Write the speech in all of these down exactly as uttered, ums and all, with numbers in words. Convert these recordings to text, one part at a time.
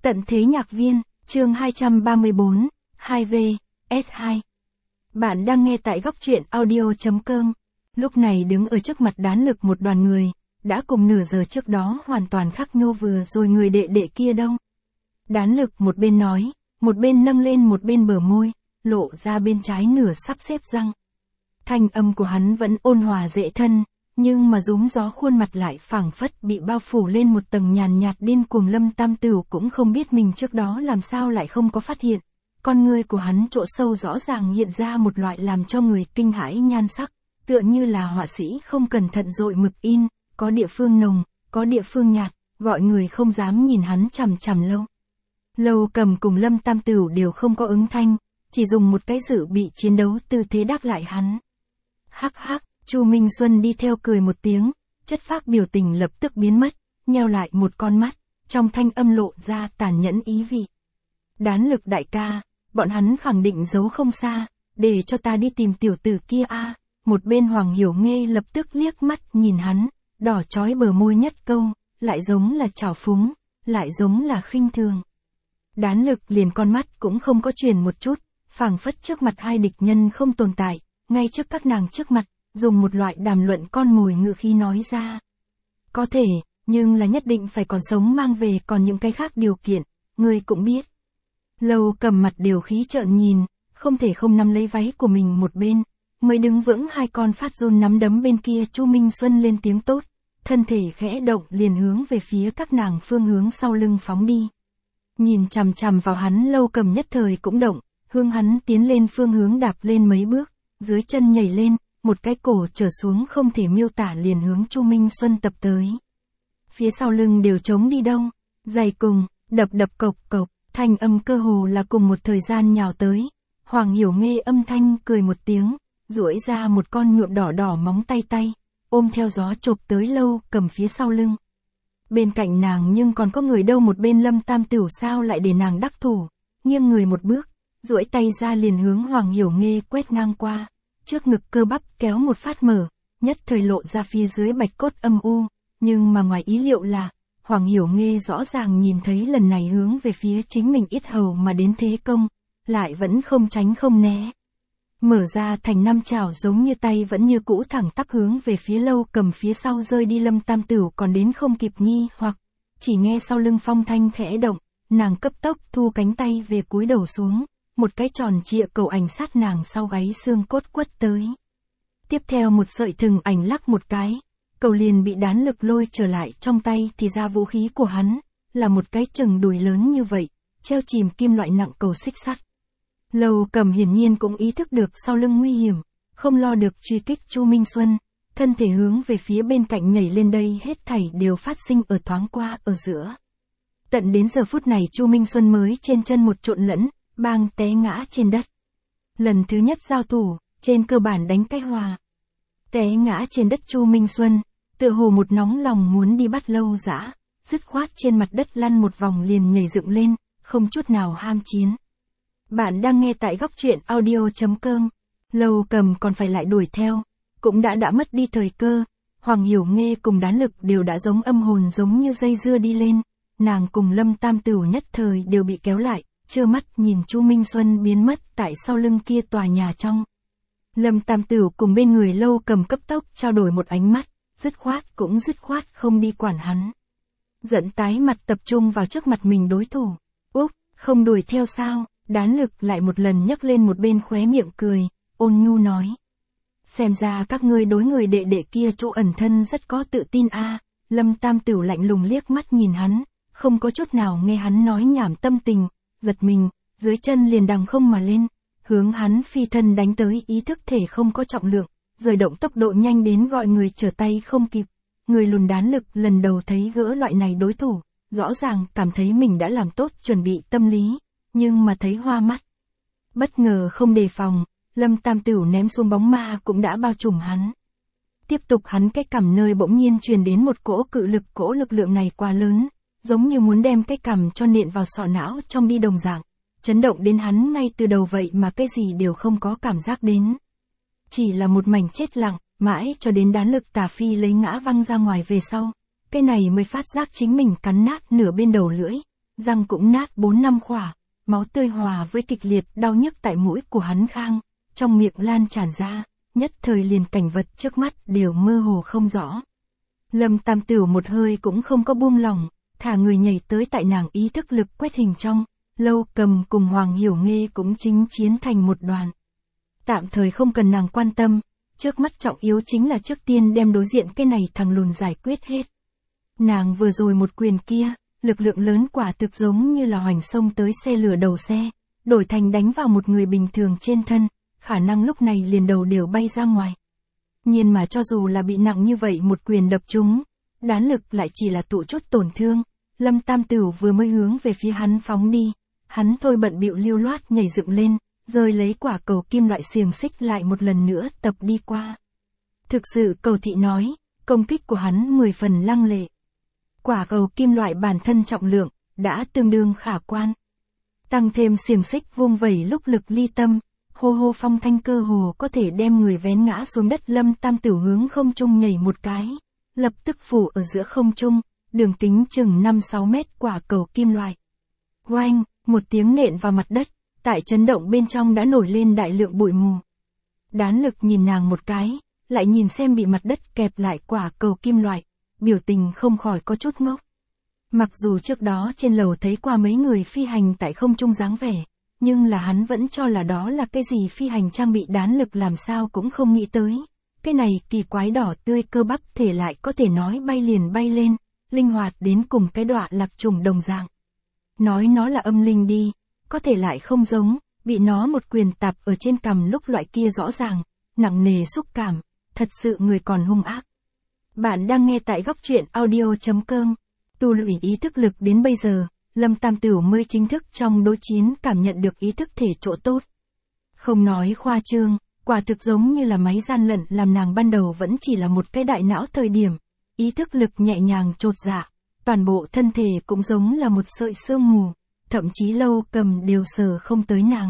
Tận thế nhạc viên, chương hai trăm ba mươi bốn, hai V, S hai. Bạn đang nghe tại góc truyện audio.com. Lúc này đứng ở trước mặt Đán Lực một đoàn người, đã cùng nửa giờ trước đó hoàn toàn khác nhau vừa rồi người đệ đệ kia đâu. Đán Lực một bên nói, một bên nâng lên một bên bờ môi, lộ ra bên trái nửa sắp xếp răng. Thanh âm của hắn vẫn ôn hòa dễ thân, nhưng mà rúm gió khuôn mặt lại phảng phất bị bao phủ lên một tầng nhàn nhạt điên cuồng. Lâm Tam Tửu cũng không biết mình trước đó làm sao lại không có phát hiện. Con ngươi của hắn chỗ sâu rõ ràng hiện ra một loại làm cho người kinh hãi nhan sắc, tựa như là họa sĩ không cẩn thận dội mực in, có địa phương nồng, có địa phương nhạt, gọi người không dám nhìn hắn chằm chằm lâu. Lâu Cầm cùng Lâm Tam Tửu đều không có ứng thanh, chỉ dùng một cái dự bị chiến đấu tư thế đáp lại hắn. Hắc hắc. Chu Minh Xuân đi theo cười một tiếng, chất phác biểu tình lập tức biến mất, nheo lại một con mắt, trong thanh âm lộ ra tàn nhẫn ý vị. Đán Lực đại ca, bọn hắn khẳng định giấu không xa, để cho ta đi tìm tiểu tử kia a. Một bên Hoàng Hiểu Nghê lập tức liếc mắt nhìn hắn, đỏ chói bờ môi nhất câu, lại giống là trào phúng, lại giống là khinh thường. Đán Lực liền con mắt cũng không có chuyển một chút, phảng phất trước mặt hai địch nhân không tồn tại, ngay trước các nàng trước mặt, dùng một loại đàm luận con mồi ngữ khí nói ra. Có thể, nhưng là nhất định phải còn sống mang về, còn những cái khác điều kiện, ngươi cũng biết. Lâu Cầm mặt đều khí trợn nhìn, không thể không nắm lấy váy của mình một bên, mới đứng vững hai con phát run nắm đấm bên kia. Chu Minh Xuân lên tiếng tốt, thân thể khẽ động liền hướng về phía các nàng phương hướng sau lưng phóng đi. Nhìn chằm chằm vào hắn, Lâu Cầm nhất thời cũng động, hướng hắn tiến lên phương hướng đạp lên mấy bước, dưới chân nhảy lên, một cái cổ trở xuống không thể miêu tả liền hướng Chu Minh Xuân tập tới. Phía sau lưng đều trống đi đâu, giày cùng, đập đập cộc cộc, thanh âm cơ hồ là cùng một thời gian nhào tới. Hoàng Hiểu Nghê âm thanh cười một tiếng, duỗi ra một con nhuộm đỏ đỏ móng tay tay, ôm theo gió chộp tới Lâu Cầm phía sau lưng. Bên cạnh nàng nhưng còn có người đâu, một bên Lâm Tam Tửu sao lại để nàng đắc thủ, nghiêng người một bước, duỗi tay ra liền hướng Hoàng Hiểu Nghê quét ngang qua. Trước ngực cơ bắp kéo một phát mở, nhất thời lộ ra phía dưới bạch cốt âm u, nhưng mà ngoài ý liệu là, Hoàng Hiểu Nghê rõ ràng nhìn thấy lần này hướng về phía chính mình yết hầu mà đến thế công, lại vẫn không tránh không né. Mở ra thành năm chảo giống như tay vẫn như cũ thẳng tắp hướng về phía Lâu Cầm phía sau rơi đi. Lâm Tam Tửu còn đến không kịp nghi hoặc, chỉ nghe sau lưng phong thanh khẽ động, nàng cấp tốc thu cánh tay về cúi đầu xuống. Một cái tròn trịa cầu ảnh sát nàng sau gáy xương cốt quất tới. Tiếp theo một sợi thừng ảnh lắc một cái, cầu liền bị Đán Lực lôi trở lại trong tay. Thì ra vũ khí của hắn là một cái chừng đùi lớn như vậy, treo chìm kim loại nặng cầu xích sắt. Lâu Cầm hiển nhiên cũng ý thức được sau lưng nguy hiểm, không lo được truy kích Chu Minh Xuân, thân thể hướng về phía bên cạnh nhảy lên. Đây hết thảy đều phát sinh ở thoáng qua ở giữa. Tận đến giờ phút này Chu Minh Xuân mới trên chân một trộn lẫn, bang té ngã trên đất. Lần thứ nhất giao thủ, trên cơ bản đánh cái hòa. Té ngã trên đất Chu Minh Xuân, tựa hồ một nóng lòng muốn đi bắt Lâu Dã, dứt khoát trên mặt đất lăn một vòng liền nhảy dựng lên, không chút nào ham chiến. Bạn đang nghe tại góc truyện audio.com. Lâu Cầm còn phải lại đuổi theo, cũng đã đã mất đi thời cơ. Hoàng Hiểu Nghê cùng Đán Lực đều đã giống âm hồn giống như dây dưa đi lên, nàng cùng Lâm Tam Tửu nhất thời đều bị kéo lại. Trơ mắt nhìn Chu Minh Xuân biến mất tại sau lưng kia tòa nhà trong. Lâm Tam Tửu cùng bên người Lâu Cầm cấp tốc trao đổi một ánh mắt, dứt khoát cũng dứt khoát không đi quản hắn. Giận tái mặt tập trung vào trước mặt mình đối thủ. Úc, không đuổi theo sao? Đán Lực lại một lần nhấc lên một bên khóe miệng cười, ôn nhu nói. Xem ra các ngươi đối người đệ đệ kia chỗ ẩn thân rất có tự tin a. À. Lâm Tam Tửu lạnh lùng liếc mắt nhìn hắn, không có chút nào nghe hắn nói nhảm tâm tình. Giật mình, dưới chân liền đằng không mà lên, hướng hắn phi thân đánh tới. Ý thức thể không có trọng lượng, rời động tốc độ nhanh đến gọi người trở tay không kịp. Người lùn Đán Lực lần đầu thấy gỡ loại này đối thủ, rõ ràng cảm thấy mình đã làm tốt chuẩn bị tâm lý, nhưng mà thấy hoa mắt. Bất ngờ không đề phòng, Lâm Tam Tửu ném xuống bóng ma cũng đã bao trùm hắn. Tiếp tục hắn cái cằm nơi bỗng nhiên truyền đến một cỗ cự lực, cỗ lực lượng này quá lớn, giống như muốn đem cái cằm cho nện vào sọ não trong đi đồng dạng, chấn động đến hắn ngay từ đầu vậy mà cái gì đều không có cảm giác đến. Chỉ là một mảnh chết lặng, mãi cho đến Đán Lực tà phi lấy ngã văng ra ngoài về sau, cái này mới phát giác chính mình cắn nát nửa bên đầu lưỡi, răng cũng nát bốn năm khỏa, máu tươi hòa với kịch liệt đau nhức tại mũi của hắn khang, trong miệng lan tràn ra, nhất thời liền cảnh vật trước mắt đều mơ hồ không rõ. Lâm Tam Tửu một hơi cũng không có buông lỏng, thả người nhảy tới tại nàng ý thức lực quét hình trong, Lâu Cầm cùng Hoàng Hiểu Nghê cũng chính chiến thành một đoàn. Tạm thời không cần nàng quan tâm, trước mắt trọng yếu chính là trước tiên đem đối diện cái này thằng lùn giải quyết hết. Nàng vừa rồi một quyền kia, lực lượng lớn quả thực giống như là hoành xông tới xe lửa đầu xe, đổi thành đánh vào một người bình thường trên thân, khả năng lúc này liền đầu đều bay ra ngoài. Nhưng mà cho dù là bị nặng như vậy một quyền đập trúng, đán lực lại chỉ là tụ chút tổn thương, Lâm Tam Tửu vừa mới hướng về phía hắn phóng đi, hắn thôi bận bịu lưu loát nhảy dựng lên, rồi lấy quả cầu kim loại xiềng xích lại một lần nữa tập đi qua. Thực sự cầu thị nói, công kích của hắn mười phần lăng lệ. Quả cầu kim loại bản thân trọng lượng, đã tương đương khả quan. Tăng thêm xiềng xích vung vẩy lúc lực ly tâm, hô hô phong thanh cơ hồ có thể đem người vén ngã xuống đất. Lâm Tam Tửu hướng không trung nhảy một cái, lập tức phủ ở giữa không trung, đường kính chừng năm sáu mét quả cầu kim loại. Oanh, một tiếng nện vào mặt đất, tại chấn động bên trong đã nổi lên đại lượng bụi mù. Đán lực nhìn nàng một cái, lại nhìn xem bị mặt đất kẹp lại quả cầu kim loại, biểu tình không khỏi có chút ngốc. Mặc dù trước đó trên lầu thấy qua mấy người phi hành tại không trung dáng vẻ, nhưng là hắn vẫn cho là đó là cái gì phi hành trang bị. Đán lực làm sao cũng không nghĩ tới. Cái này kỳ quái đỏ tươi cơ bắp thể lại có thể nói bay liền bay lên, linh hoạt đến cùng cái đọa lạc trùng đồng dạng. Nói nó là âm linh đi, có thể lại không giống, bị nó một quyền tạp ở trên cằm lúc loại kia rõ ràng, nặng nề xúc cảm, thật sự người còn hung ác. Bạn đang nghe tại góc truyện audio chấm com. Tu luyện ý thức lực đến bây giờ, Lâm Tam Tửu mới chính thức trong đối chiến cảm nhận được ý thức thể chỗ tốt. Không nói khoa trương, quả thực giống như là máy gian lận làm nàng ban đầu vẫn chỉ là một cái đại não thời điểm. Ý thức lực nhẹ nhàng chột dạ, toàn bộ thân thể cũng giống là một sợi sương mù, thậm chí Lâu Cầm đều sờ không tới nàng.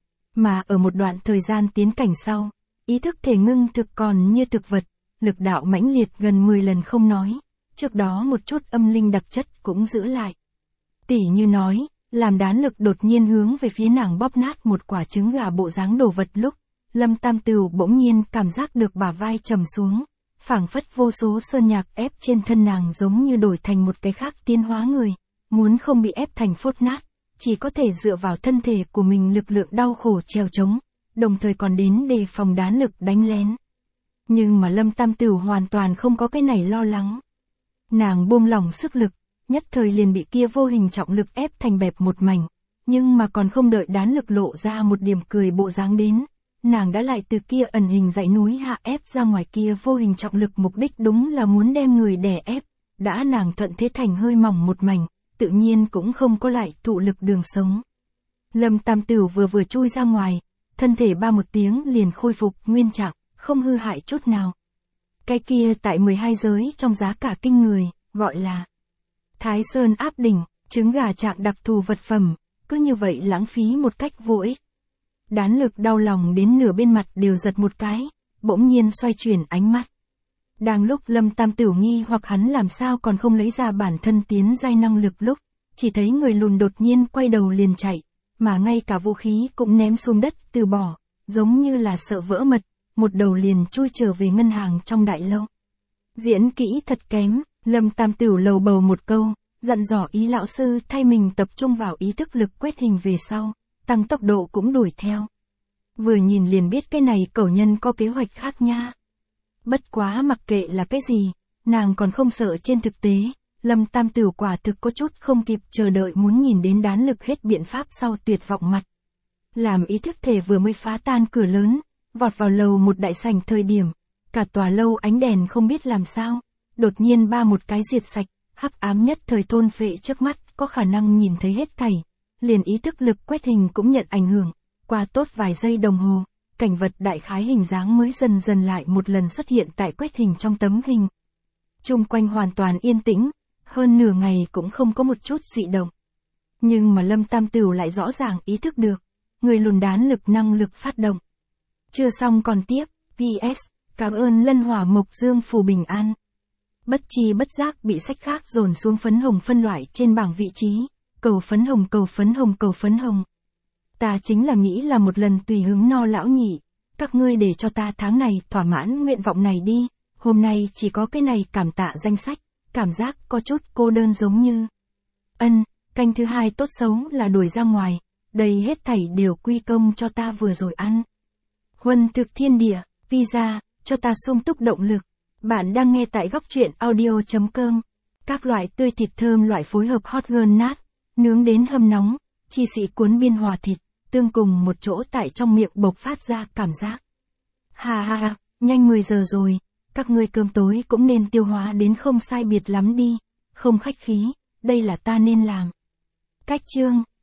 Mà ở một đoạn thời gian tiến cảnh sau, ý thức thể ngưng thực còn như thực vật, lực đạo mãnh liệt gần mười lần không nói, trước đó một chút âm linh đặc chất cũng giữ lại. Tỉ như nói, làm đán lực đột nhiên hướng về phía nàng bóp nát một quả trứng gà bộ dáng đồ vật lúc, Lâm Tam Tửu bỗng nhiên cảm giác được bả vai trầm xuống, phảng phất vô số sơn nhạc ép trên thân nàng giống như đổi thành một cái khác tiến hóa người, muốn không bị ép thành phốt nát, chỉ có thể dựa vào thân thể của mình lực lượng đau khổ trèo trống, đồng thời còn đến đề phòng đán lực đánh lén. Nhưng mà Lâm Tam Tửu hoàn toàn không có cái này lo lắng. Nàng buông lỏng sức lực, nhất thời liền bị kia vô hình trọng lực ép thành bẹp một mảnh, nhưng mà còn không đợi đán lực lộ ra một điểm cười bộ dáng đến, nàng đã lại từ kia ẩn hình dãy núi hạ ép ra ngoài. Kia vô hình trọng lực mục đích đúng là muốn đem người đè ép, đã nàng thuận thế thành hơi mỏng một mảnh, tự nhiên cũng không có lại tụ lực đường sống. Lâm Tam Tửu vừa vừa chui ra ngoài, thân thể ba một tiếng liền khôi phục nguyên trạng, không hư hại chút nào. Cái kia tại mười hai giới trong giá cả kinh người, gọi là Thái Sơn áp đỉnh, trứng gà trạng đặc thù vật phẩm, cứ như vậy lãng phí một cách vô ích. Đán lực đau lòng đến nửa bên mặt đều giật một cái, bỗng nhiên xoay chuyển ánh mắt. Đang lúc Lâm Tam Tửu nghi hoặc hắn làm sao còn không lấy ra bản thân tiến giai năng lực lúc, chỉ thấy người lùn đột nhiên quay đầu liền chạy, mà ngay cả vũ khí cũng ném xuống đất từ bỏ, giống như là sợ vỡ mật, một đầu liền chui trở về ngân hàng trong đại lâu. Diễn kỹ thật kém, Lâm Tam Tửu lầu bầu một câu, dặn dò ý lão sư thay mình tập trung vào ý thức lực quét hình về sau, tăng tốc độ cũng đuổi theo. Vừa nhìn liền biết cái này cẩu nhân có kế hoạch khác nha. Bất quá mặc kệ là cái gì, nàng còn không sợ. Trên thực tế, Lâm Tam Tửu quả thực có chút không kịp chờ đợi muốn nhìn đến đán lực hết biện pháp sau tuyệt vọng mặt. Làm ý thức thể vừa mới phá tan cửa lớn, vọt vào lầu một đại sảnh thời điểm, cả tòa lâu ánh đèn không biết làm sao, đột nhiên ba một cái diệt sạch, hắc ám nhất thời thôn phệ trước mắt, có khả năng nhìn thấy hết thảy, liền ý thức lực quét hình cũng nhận ảnh hưởng, qua tốt vài giây đồng hồ, cảnh vật đại khái hình dáng mới dần dần lại một lần xuất hiện tại quét hình trong tấm hình. Chung quanh hoàn toàn yên tĩnh, hơn nửa ngày cũng không có một chút dị động. Nhưng mà Lâm Tam Tửu lại rõ ràng ý thức được, người lùn đán lực năng lực phát động. Chưa xong còn tiếp, pê ét, cảm ơn Lân Hỏa Mộc Dương phù bình an. Bất chi bất giác bị sách khác dồn xuống phấn hồng phân loại trên bảng vị trí, cầu phấn hồng cầu phấn hồng cầu phấn hồng. Ta chính là nghĩ là một lần tùy hứng no lão nhị, các ngươi để cho ta tháng này thỏa mãn nguyện vọng này đi, hôm nay chỉ có cái này cảm tạ danh sách, cảm giác có chút cô đơn giống như. Ân, canh thứ hai tốt xấu là đuổi ra ngoài, đây hết thảy đều quy công cho ta vừa rồi ăn. Huân thực thiên địa, pizza, cho ta sung túc động lực. Bạn đang nghe tại góc truyện audio.com. Các loại tươi thịt thơm loại phối hợp hot girl nát, nướng đến hâm nóng, chi sĩ cuốn biên hòa thịt, tương cùng một chỗ tại trong miệng bộc phát ra cảm giác. Ha ha ha, nhanh mười giờ rồi, các ngươi cơm tối cũng nên tiêu hóa đến không sai biệt lắm đi, không khách khí, đây là ta nên làm. Cách chương